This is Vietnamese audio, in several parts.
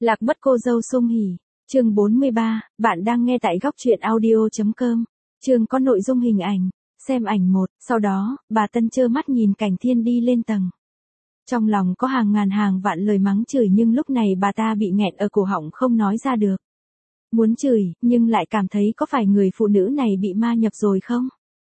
Lạc mất cô dâu Sung Hỉ. Chương 43, bạn đang nghe tại góc truyện audio.com. Chương có nội dung hình ảnh. Xem ảnh 1, sau đó, bà Tân trơ mắt nhìn Cảnh Thiên đi lên tầng. Trong lòng có hàng ngàn hàng vạn lời mắng chửi nhưng lúc này bà ta bị nghẹn ở cổ họng không nói ra được. Muốn chửi, nhưng lại cảm thấy có phải người phụ nữ này bị ma nhập rồi không?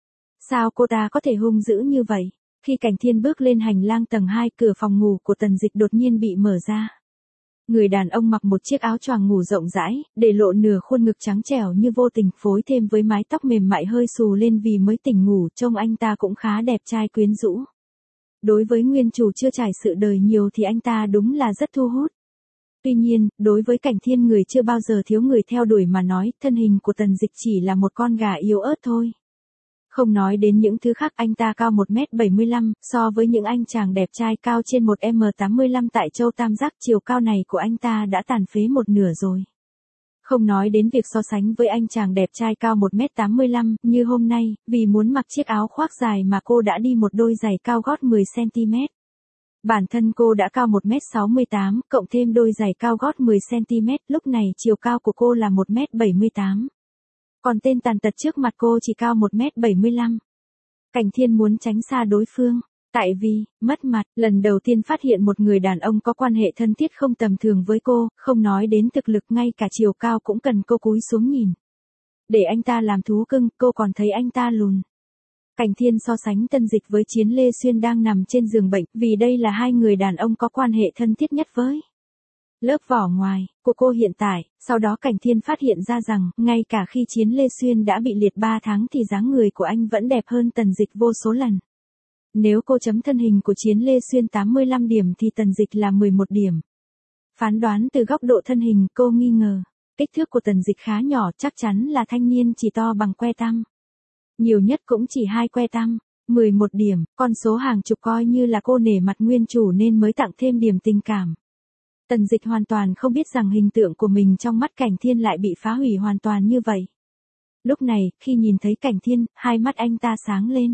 Sao cô ta có thể hung dữ như vậy? Khi Cảnh Thiên bước lên hành lang tầng 2, cửa phòng ngủ của Tần Dịch đột nhiên bị mở ra. Người đàn ông mặc một chiếc áo choàng ngủ rộng rãi, để lộ nửa khuôn ngực trắng trẻo như vô tình phối thêm với mái tóc mềm mại hơi xù lên vì mới tỉnh ngủ, trông anh ta cũng khá đẹp trai quyến rũ. Đối với nguyên chủ chưa trải sự đời nhiều thì anh ta đúng là rất thu hút. Tuy nhiên, đối với Cảnh Thiên người chưa bao giờ thiếu người theo đuổi mà nói, thân hình của Tần Dịch chỉ là một con gà yếu ớt thôi. Không nói đến những thứ khác, anh ta cao 1m75, so với những anh chàng đẹp trai cao trên 1m85 tại Châu Tam Giác, chiều cao này của anh ta đã tàn phế một nửa rồi. Không nói đến việc so sánh với anh chàng đẹp trai cao 1m85, như hôm nay, vì muốn mặc chiếc áo khoác dài mà cô đã đi một đôi giày cao gót 10cm. Bản thân cô đã cao 1m68, cộng thêm đôi giày cao gót 10cm, lúc này chiều cao của cô là 1m78. Còn tên tàn tật trước mặt cô chỉ cao 1m75. Cảnh Thiên muốn tránh xa đối phương, tại vì, mất mặt, lần đầu tiên phát hiện một người đàn ông có quan hệ thân thiết không tầm thường với cô, không nói đến thực lực, ngay cả chiều cao cũng cần cô cúi xuống nhìn. Để anh ta làm thú cưng, cô còn thấy anh ta lùn. Cảnh Thiên so sánh Tần Dịch với Chiến Lê Xuyên đang nằm trên giường bệnh, vì đây là hai người đàn ông có quan hệ thân thiết nhất với lớp vỏ ngoài của cô hiện tại. Sau đó Cảnh Thiên phát hiện ra rằng, ngay cả khi Chiến Lê Xuyên đã bị liệt 3 tháng thì dáng người của anh vẫn đẹp hơn Tần Dịch vô số lần. Nếu cô chấm thân hình của Chiến Lê Xuyên 85 điểm thì Tần Dịch là 11 điểm. Phán đoán từ góc độ thân hình, cô nghi ngờ, kích thước của Tần Dịch khá nhỏ, chắc chắn là thanh niên chỉ to bằng que tăm. Nhiều nhất cũng chỉ 2 que tăm. 11 điểm, con số hàng chục coi như là cô nể mặt nguyên chủ nên mới tặng thêm điểm tình cảm. Tần Dịch hoàn toàn không biết rằng hình tượng của mình trong mắt Cảnh Thiên lại bị phá hủy hoàn toàn như vậy. Lúc này, khi nhìn thấy Cảnh Thiên, hai mắt anh ta sáng lên.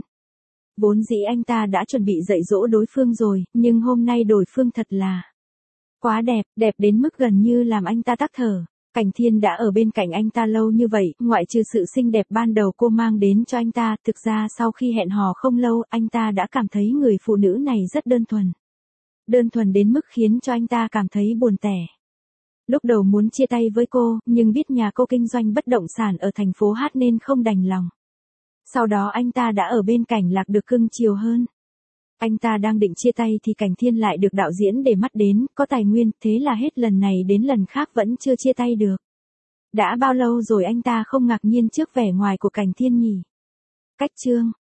Vốn dĩ anh ta đã chuẩn bị dạy dỗ đối phương rồi, nhưng hôm nay đối phương thật là quá đẹp, đẹp đến mức gần như làm anh ta tắc thở. Cảnh Thiên đã ở bên cạnh anh ta lâu như vậy, ngoại trừ sự xinh đẹp ban đầu cô mang đến cho anh ta, thực ra sau khi hẹn hò không lâu, anh ta đã cảm thấy người phụ nữ này rất đơn thuần. Đơn thuần đến mức khiến cho anh ta cảm thấy buồn tẻ. Lúc đầu muốn chia tay với cô, nhưng biết nhà cô kinh doanh bất động sản ở thành phố Hát nên không đành lòng. Sau đó anh ta đã ở bên cạnh Lạc được cưng chiều hơn. Anh ta đang định chia tay thì Cảnh Thiên lại được đạo diễn để mắt đến, có tài nguyên, thế là hết lần này đến lần khác vẫn chưa chia tay được. Đã bao lâu rồi anh ta không ngạc nhiên trước vẻ ngoài của Cảnh Thiên nhỉ? Cách chương